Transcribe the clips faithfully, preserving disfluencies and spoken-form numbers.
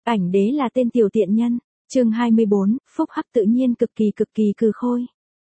Ảnh đế là tên tiểu tiện nhân. Chương hai mươi bốn, phúc hắc tự nhiên cực kỳ cực kỳ cừ khôi.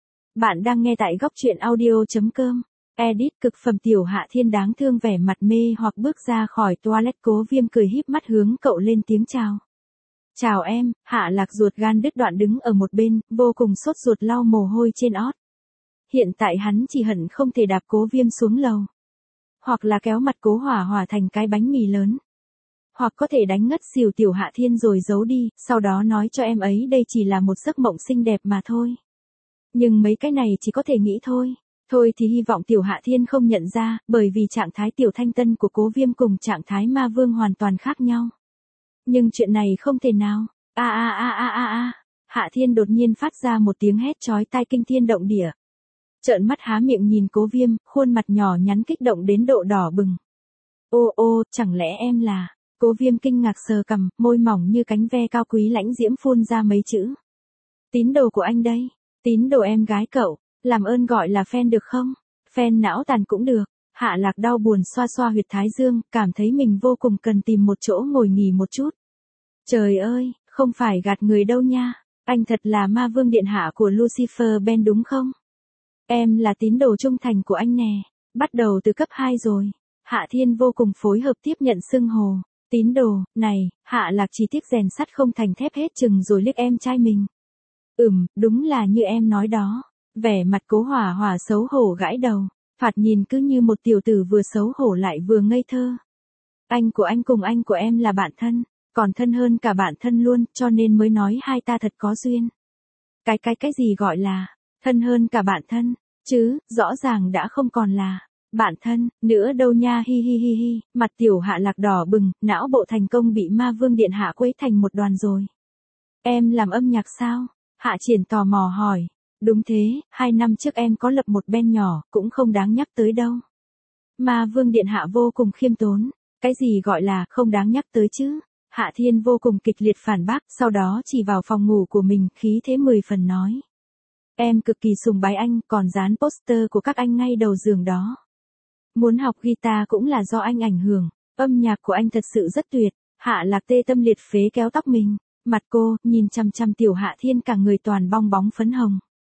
Bạn đang nghe tại góc truyện audio.com. Edit cực phẩm tiểu Hạ Thiên đáng thương vẻ mặt mê hoặc bước ra khỏi toilet, Cố Viêm cười híp mắt hướng cậu lên tiếng chào. Chào em. Hạ Lạc ruột gan đứt đoạn đứng ở một bên, vô cùng sốt ruột lau mồ hôi trên ót. Hiện tại hắn chỉ hận không thể đạp Cố Viêm xuống lầu. Hoặc là kéo mặt Cố Hỏa Hỏa thành cái bánh mì lớn. Hoặc có thể đánh ngất xỉu tiểu Hạ Thiên rồi giấu đi, sau đó nói cho em ấy đây chỉ là một giấc mộng xinh đẹp mà thôi. Nhưng mấy cái này chỉ có thể nghĩ thôi. Thôi thì hy vọng tiểu Hạ Thiên không nhận ra, bởi vì trạng thái tiểu thanh tân của Cố Viêm cùng trạng thái ma vương hoàn toàn khác nhau. Nhưng chuyện này không thể nào. A a a a a a. Hạ Thiên đột nhiên phát ra một tiếng hét chói tai kinh thiên động địa. Trợn mắt há miệng nhìn Cố Viêm, khuôn mặt nhỏ nhắn kích động đến độ đỏ bừng. Ô ô, chẳng lẽ em là... Cố Viêm kinh ngạc sờ cằm, môi mỏng như cánh ve cao quý lãnh diễm phun ra mấy chữ. Tín đồ của anh đây. Tín đồ em gái cậu. Làm ơn gọi là fan được không? Fan não tàn cũng được. Hạ Lạc đau buồn xoa xoa huyệt thái dương, cảm thấy mình vô cùng cần tìm một chỗ ngồi nghỉ một chút. Trời ơi, không phải gạt người đâu nha. Anh thật là ma vương điện hạ của Lucifer Ben đúng không? Em là tín đồ trung thành của anh nè. Bắt đầu từ cấp hai rồi. Hạ Thiên vô cùng phối hợp tiếp nhận xưng hô. Tín đồ, này, Hạ Lạc chỉ tiếc rèn sắt không thành thép hết chừng rồi liếc em trai mình. Ừm, đúng là như em nói đó. Vẻ mặt Cố Hỏa Hỏa xấu hổ gãi đầu, thoạt nhìn cứ như một tiểu tử vừa xấu hổ lại vừa ngây thơ. Anh của anh cùng anh của em là bạn thân, còn thân hơn cả bạn thân luôn, cho nên mới nói hai ta thật có duyên. Cái cái cái gì gọi là, thân hơn cả bạn thân, chứ, rõ ràng đã không còn là... Bạn thân, nữa đâu nha hi hi hi hi, mặt tiểu Hạ Lạc đỏ bừng, não bộ thành công bị ma vương điện hạ quấy thành một đoàn rồi. Em làm âm nhạc sao? Hạ Triển tò mò hỏi. Đúng thế, hai năm trước em có lập một band nhỏ, cũng không đáng nhắc tới đâu. Ma vương điện hạ vô cùng khiêm tốn. Cái gì gọi là không đáng nhắc tới chứ? Hạ Thiên vô cùng kịch liệt phản bác, sau đó chỉ vào phòng ngủ của mình, khí thế mười phần nói. Em cực kỳ sùng bái anh, còn dán poster của các anh ngay đầu giường đó. Muốn học guitar cũng là do anh ảnh hưởng, âm nhạc của anh thật sự rất tuyệt. Hạ Lạc tê tâm liệt phế kéo tóc mình, mặt cô, nhìn chăm chăm tiểu Hạ Thiên cả người toàn bong bóng phấn hồng.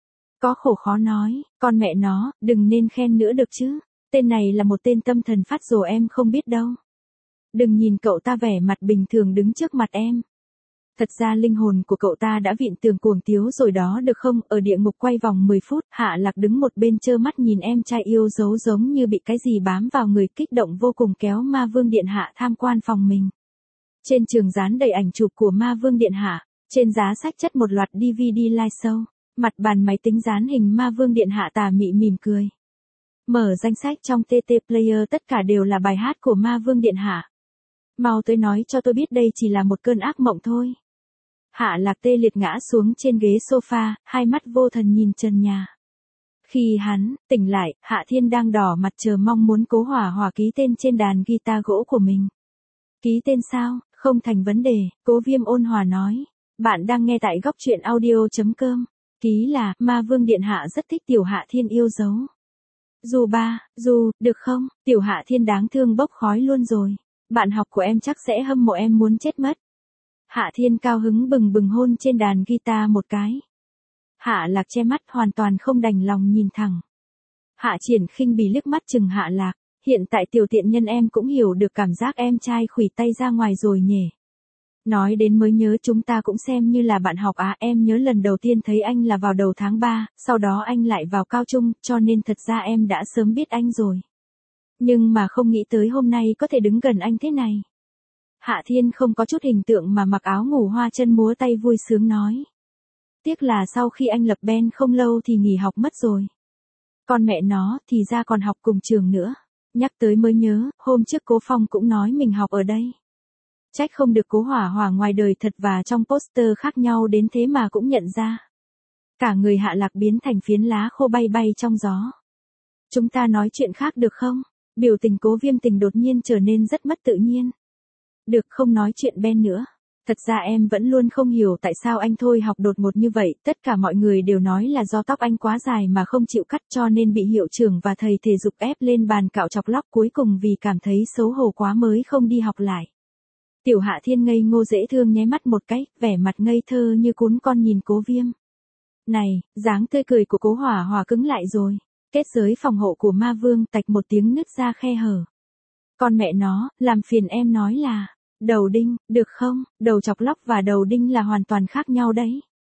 Có khổ khó nói, con mẹ nó, đừng nên khen nữa được chứ, tên này là một tên tâm thần phát rồ em không biết đâu. Đừng nhìn cậu ta vẻ mặt bình thường đứng trước mặt em. Thật ra linh hồn của cậu ta đã vịn tường cuồng tiếu rồi đó được không? Ở địa ngục quay vòng mười phút, Hạ Lạc đứng một bên trơ mắt nhìn em trai yêu dấu giống như bị cái gì bám vào người, kích động vô cùng kéo ma vương điện hạ tham quan phòng mình. Trên trường dán đầy ảnh chụp của ma vương điện hạ, trên giá sách chất một loạt đê vê đê live show, mặt bàn máy tính dán hình ma vương điện hạ tà mị mỉm cười. Mở danh sách trong tê tê Player tất cả đều là bài hát của ma vương điện hạ. Mau tới nói cho tôi biết đây chỉ là một cơn ác mộng thôi. Hạ Lạc tê liệt ngã xuống trên ghế sofa, hai mắt vô thần nhìn trần nhà. Khi hắn tỉnh lại, Hạ Thiên đang đỏ mặt chờ mong muốn Cố Hỏa Hỏa ký tên trên đàn guitar gỗ của mình. Ký tên sao? Không thành vấn đề, Cố Viêm ôn hòa nói. Bạn đang nghe tại góc truyện audio.com. Ký là, ma vương điện hạ rất thích tiểu Hạ Thiên yêu dấu. Dù ba, dù, được không? Tiểu Hạ Thiên đáng thương bốc khói luôn rồi. Bạn học của em chắc sẽ hâm mộ em muốn chết mất. Hạ Thiên cao hứng bừng bừng hôn trên đàn guitar một cái. Hạ Lạc che mắt hoàn toàn không đành lòng nhìn thẳng. Hạ Triển khinh bỉ liếc mắt chừng Hạ Lạc. Hiện tại tiểu tiện nhân em cũng hiểu được cảm giác em trai khủy tay ra ngoài rồi nhỉ. Nói đến mới nhớ chúng ta cũng xem như là bạn học à, em nhớ lần đầu tiên thấy anh là vào đầu tháng ba, sau đó anh lại vào cao trung, cho nên thật ra em đã sớm biết anh rồi. Nhưng mà không nghĩ tới hôm nay có thể đứng gần anh thế này. Hạ Thiên không có chút hình tượng mà mặc áo ngủ hoa chân múa tay vui sướng nói. Tiếc là sau khi anh lập band không lâu thì nghỉ học mất rồi. Con mẹ nó thì ra còn học cùng trường nữa. Nhắc tới mới nhớ, hôm trước Cố Phong cũng nói mình học ở đây. Trách không được Cố Hỏa Hỏa ngoài đời thật và trong poster khác nhau đến thế mà cũng nhận ra. Cả người Hạ Lạc biến thành phiến lá khô bay bay trong gió. Chúng ta nói chuyện khác được không? Biểu tình Cố Viêm Tình đột nhiên trở nên rất mất tự nhiên. Được, không nói chuyện Ben nữa. Thật ra em vẫn luôn không hiểu tại sao anh thôi học đột ngột như vậy, tất cả mọi người đều nói là do tóc anh quá dài mà không chịu cắt cho nên bị hiệu trưởng và thầy thể dục ép lên bàn cạo chọc lóc, cuối cùng vì cảm thấy xấu hổ quá mới không đi học lại. Tiểu Hạ Thiên ngây ngô dễ thương nháy mắt một cái, vẻ mặt ngây thơ như cún con nhìn Cố Viêm. Này, dáng tươi cười của Cố Hỏa Hỏa cứng lại rồi. Kết giới phòng hộ của ma vương tạch một tiếng nứt ra khe hở. Con mẹ nó, làm phiền em nói là, đầu đinh, được không? Đầu chọc lóc và đầu đinh là hoàn toàn khác nhau đấy.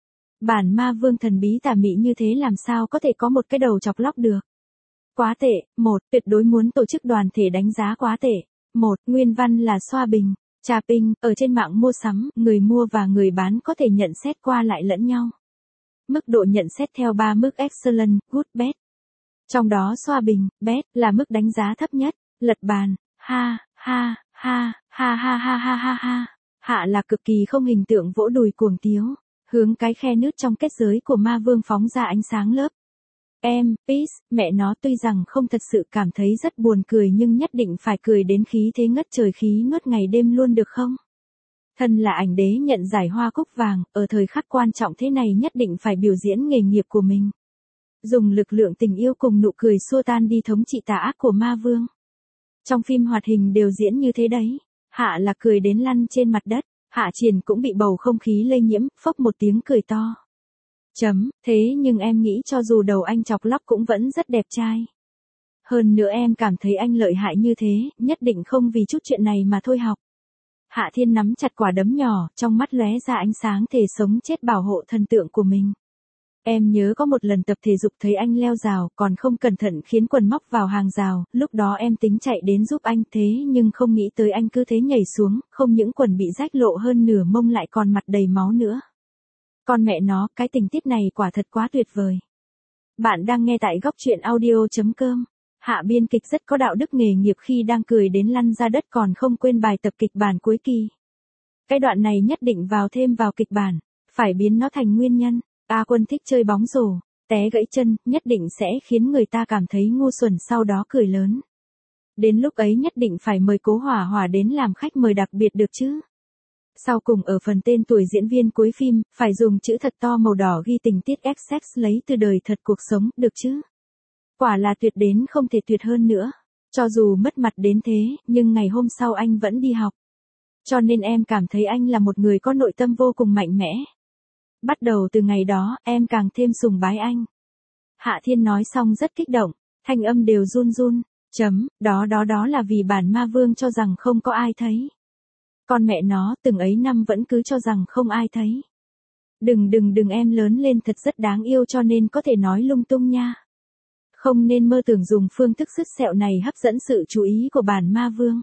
Bản ma vương thần bí tà mị như thế làm sao có thể có một cái đầu chọc lóc được. Quá tệ, một, tuyệt đối muốn tổ chức đoàn thể đánh giá quá tệ. Một, nguyên văn là xoa bình, trà ping, ở trên mạng mua sắm, người mua và người bán có thể nhận xét qua lại lẫn nhau. Mức độ nhận xét theo ba mức excellent, good, bad. Trong đó xoa bình, bad, là mức đánh giá thấp nhất, lật bàn, ha, ha, ha, ha ha ha ha ha ha. Hạ là cực kỳ không hình tượng vỗ đùi cuồng tiếu, hướng cái khe nứt trong kết giới của ma vương phóng ra ánh sáng lớp. Em, peace, mẹ nó tuy rằng không thật sự cảm thấy rất buồn cười nhưng nhất định phải cười đến khí thế ngất trời khí nuốt ngày đêm luôn được không? Thân là ảnh đế nhận giải hoa cúc vàng, ở thời khắc quan trọng thế này nhất định phải biểu diễn nghề nghiệp của mình. Dùng lực lượng tình yêu cùng nụ cười xua tan đi thống trị tà ác của ma vương. Trong phim hoạt hình đều diễn như thế đấy. Hạ là cười đến lăn trên mặt đất, Hạ Triển cũng bị bầu không khí lây nhiễm, phốc một tiếng cười to. Chấm, thế nhưng em nghĩ cho dù đầu anh chọc lóc cũng vẫn rất đẹp trai. Hơn nữa em cảm thấy anh lợi hại như thế, nhất định không vì chút chuyện này mà thôi học. Hạ Thiên nắm chặt quả đấm nhỏ, trong mắt lóe ra ánh sáng thề sống chết bảo hộ thần tượng của mình. Em nhớ có một lần tập thể dục thấy anh leo rào, còn không cẩn thận khiến quần móc vào hàng rào, lúc đó em tính chạy đến giúp anh thế nhưng không nghĩ tới anh cứ thế nhảy xuống, không những quần bị rách lộ hơn nửa mông lại còn mặt đầy máu nữa. Con mẹ nó, cái tình tiết này quả thật quá tuyệt vời. Bạn đang nghe tại góc truyện audio chấm com. Hạ biên kịch rất có đạo đức nghề nghiệp khi đang cười đến lăn ra đất còn không quên bài tập kịch bản cuối kỳ. Cái đoạn này nhất định vào thêm vào kịch bản, phải biến nó thành nguyên nhân. A Quân thích chơi bóng rổ, té gãy chân, nhất định sẽ khiến người ta cảm thấy ngu xuẩn sau đó cười lớn. Đến lúc ấy nhất định phải mời Cố Hỏa Hỏa đến làm khách mời đặc biệt được chứ. Sau cùng ở phần tên tuổi diễn viên cuối phim, phải dùng chữ thật to màu đỏ ghi tình tiết ép sex lấy từ đời thật cuộc sống, được chứ. Quả là tuyệt đến không thể tuyệt hơn nữa. Cho dù mất mặt đến thế, nhưng ngày hôm sau anh vẫn đi học. Cho nên em cảm thấy anh là một người có nội tâm vô cùng mạnh mẽ. Bắt đầu từ ngày đó, em càng thêm sùng bái anh. Hạ Thiên nói xong rất kích động, thanh âm đều run run, chấm, đó đó đó là vì bản ma vương cho rằng không có ai thấy. Con mẹ nó, từng ấy năm vẫn cứ cho rằng không ai thấy. Đừng đừng đừng em lớn lên thật rất đáng yêu cho nên có thể nói lung tung nha. Không nên mơ tưởng dùng phương thức sứt sẹo này hấp dẫn sự chú ý của bản ma vương.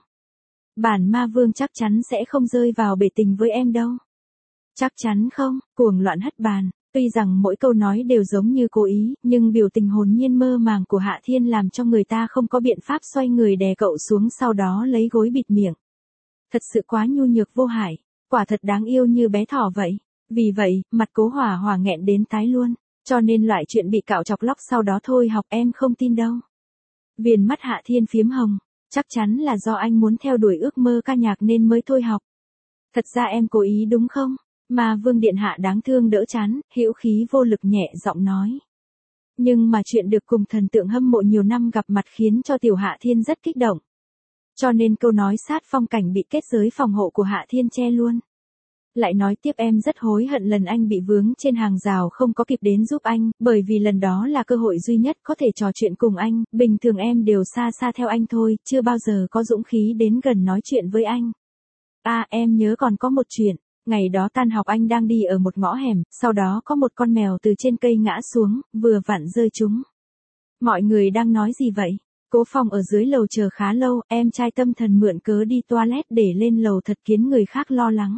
Bản ma vương chắc chắn sẽ không rơi vào bể tình với em đâu. Chắc chắn không, cuồng loạn hất bàn, tuy rằng mỗi câu nói đều giống như cố ý, nhưng biểu tình hồn nhiên mơ màng của Hạ Thiên làm cho người ta không có biện pháp xoay người đè cậu xuống sau đó lấy gối bịt miệng. Thật sự quá nhu nhược vô hại, quả thật đáng yêu như bé thỏ vậy. Vì vậy, mặt Cố Hỏa Hỏa nghẹn đến tái luôn, cho nên loại chuyện bị cạo chọc lóc sau đó thôi học em không tin đâu. Viền mắt Hạ Thiên phiếm hồng, chắc chắn là do anh muốn theo đuổi ước mơ ca nhạc nên mới thôi học. Thật ra em cố ý đúng không? Mà Vương Điện Hạ đáng thương đỡ chán, hữu khí vô lực nhẹ giọng nói. Nhưng mà chuyện được cùng thần tượng hâm mộ nhiều năm gặp mặt khiến cho Tiểu Hạ Thiên rất kích động. Cho nên câu nói sát phong cảnh bị kết giới phòng hộ của Hạ Thiên che luôn. Lại nói tiếp em rất hối hận lần anh bị vướng trên hàng rào không có kịp đến giúp anh, bởi vì lần đó là cơ hội duy nhất có thể trò chuyện cùng anh, bình thường em đều xa xa theo anh thôi, chưa bao giờ có dũng khí đến gần nói chuyện với anh. À em nhớ còn có một chuyện, ngày đó tan học anh đang đi ở một ngõ hẻm, sau đó có một con mèo từ trên cây ngã xuống, vừa vặn rơi trúng. Mọi người đang nói gì vậy? Cố Phong ở dưới lầu chờ khá lâu, em trai tâm thần mượn cớ đi toilet để lên lầu thật khiến người khác lo lắng.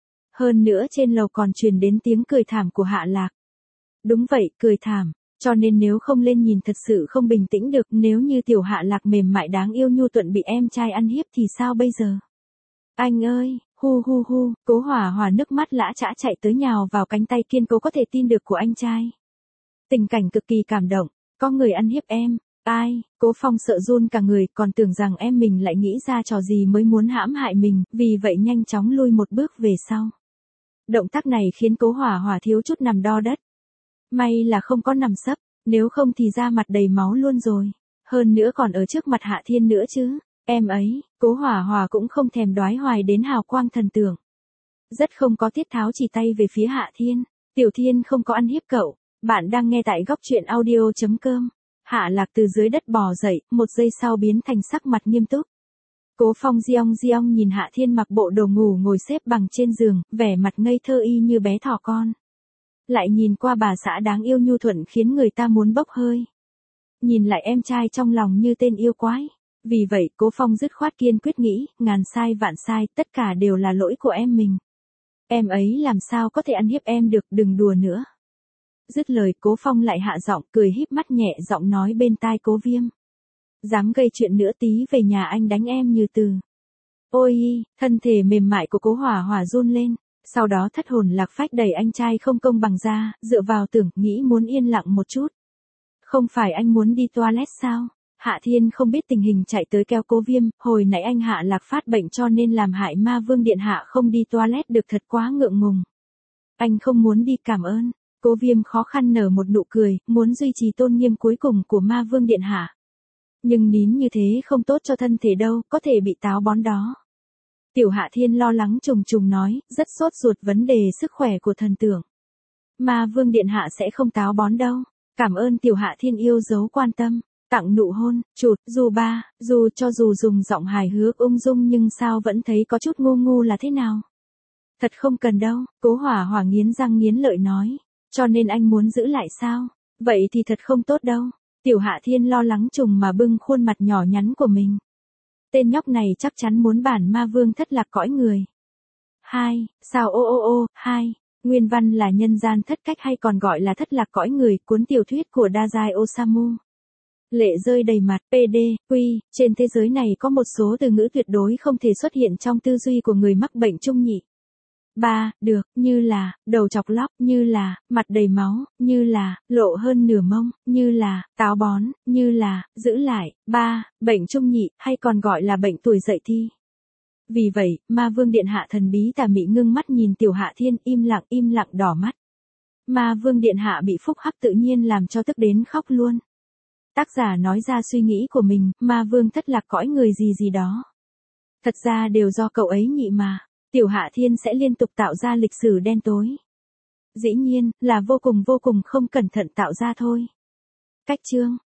Hơn nữa trên lầu còn truyền đến tiếng cười thảm của Hạ Lạc. Đúng vậy, cười thảm, cho nên nếu không lên nhìn thật sự không bình tĩnh được, nếu như Tiểu Hạ Lạc mềm mại đáng yêu nhu thuận bị em trai ăn hiếp thì sao bây giờ? Anh ơi, hu hu hu, Cố Hỏa Hỏa nước mắt lã chã chạy tới nhào vào cánh tay kiên cố có thể tin được của anh trai. Tình cảnh cực kỳ cảm động, có người ăn hiếp em. Ai, Cố Phong sợ run cả người, còn tưởng rằng em mình lại nghĩ ra trò gì mới muốn hãm hại mình, vì vậy nhanh chóng lui một bước về sau. Động tác này khiến Cố Hỏa Hỏa thiếu chút nằm đo đất. May là không có nằm sấp, nếu không thì da mặt đầy máu luôn rồi. Hơn nữa còn ở trước mặt Hạ Thiên nữa chứ. Em ấy, Cố Hỏa Hỏa cũng không thèm đoái hoài đến hào quang thần tượng. Rất không có tiết tháo chỉ tay về phía Hạ Thiên. Tiểu Thiên không có ăn hiếp cậu. Bạn đang nghe tại góc truyện audio.com. Hạ Lạc từ dưới đất bò dậy, một giây sau biến thành sắc mặt nghiêm túc. Cố Phong giong giong nhìn Hạ Thiên mặc bộ đồ ngủ ngồi xếp bằng trên giường, vẻ mặt ngây thơ y như bé thỏ con. Lại nhìn qua bà xã đáng yêu nhu thuận khiến người ta muốn bốc hơi. Nhìn lại em trai trong lòng như tên yêu quái. Vì vậy Cố Phong dứt khoát kiên quyết nghĩ, ngàn sai vạn sai, tất cả đều là lỗi của em mình. Em ấy làm sao có thể ăn hiếp em được, đừng đùa nữa. Dứt lời Cố Phong lại hạ giọng cười híp mắt nhẹ giọng nói bên tai Cố Viêm. Dám gây chuyện nữa tí về nhà anh đánh em như từ. Ôi, thân thể mềm mại của Cố Hỏa Hỏa run lên, sau đó thất hồn lạc phách đẩy anh trai không công bằng ra, dựa vào tưởng nghĩ muốn yên lặng một chút. Không phải anh muốn đi toilet sao? Hạ Thiên không biết tình hình chạy tới kéo Cố Viêm, hồi nãy anh Hạ Lạc phát bệnh cho nên làm hại Ma Vương Điện Hạ không đi toilet được, thật quá ngượng ngùng. Anh không muốn đi, cảm ơn. Cố Viêm khó khăn nở một nụ cười, muốn duy trì tôn nghiêm cuối cùng của Ma Vương Điện Hạ. Nhưng nín như thế không tốt cho thân thể đâu, có thể bị táo bón đó. Tiểu Hạ Thiên lo lắng trùng trùng nói, rất sốt ruột vấn đề sức khỏe của thần tượng. Ma Vương Điện Hạ sẽ không táo bón đâu. Cảm ơn Tiểu Hạ Thiên yêu dấu quan tâm. Tặng nụ hôn, chụt, dù ba, dù cho dù dùng giọng hài hước ung dung nhưng sao vẫn thấy có chút ngu ngu là thế nào. Thật không cần đâu, Cố Hỏa Hỏa nghiến răng nghiến lợi nói. Cho nên anh muốn giữ lại sao? Vậy thì thật không tốt đâu. Tiểu Hạ Thiên lo lắng trùng mà bưng khuôn mặt nhỏ nhắn của mình. Tên nhóc này chắc chắn muốn bản Ma Vương thất lạc cõi người. Hai, sao ô ô ô, hai. Nguyên văn là nhân gian thất cách hay còn gọi là thất lạc cõi người, cuốn tiểu thuyết của Dazai Osamu. Lệ rơi đầy mặt, pê đê, quy, trên thế giới này có một số từ ngữ tuyệt đối không thể xuất hiện trong tư duy của người mắc bệnh trung nhị. Ba, được, như là, đầu chọc lóc, như là, mặt đầy máu, như là, lộ hơn nửa mông, như là, táo bón, như là, giữ lại, ba, bệnh trung nhị, hay còn gọi là bệnh tuổi dậy thì. Vì vậy, Ma Vương Điện Hạ thần bí tà mị ngưng mắt nhìn Tiểu Hạ Thiên, im lặng im lặng đỏ mắt. Ma Vương Điện Hạ bị phúc hắc tự nhiên làm cho tức đến khóc luôn. Tác giả nói ra suy nghĩ của mình, Ma Vương thất lạc cõi người gì gì đó. Thật ra đều do cậu ấy nhị mà. Tiểu Hạ Thiên sẽ liên tục tạo ra lịch sử đen tối. Dĩ nhiên, là vô cùng vô cùng không cẩn thận tạo ra thôi. Cách chương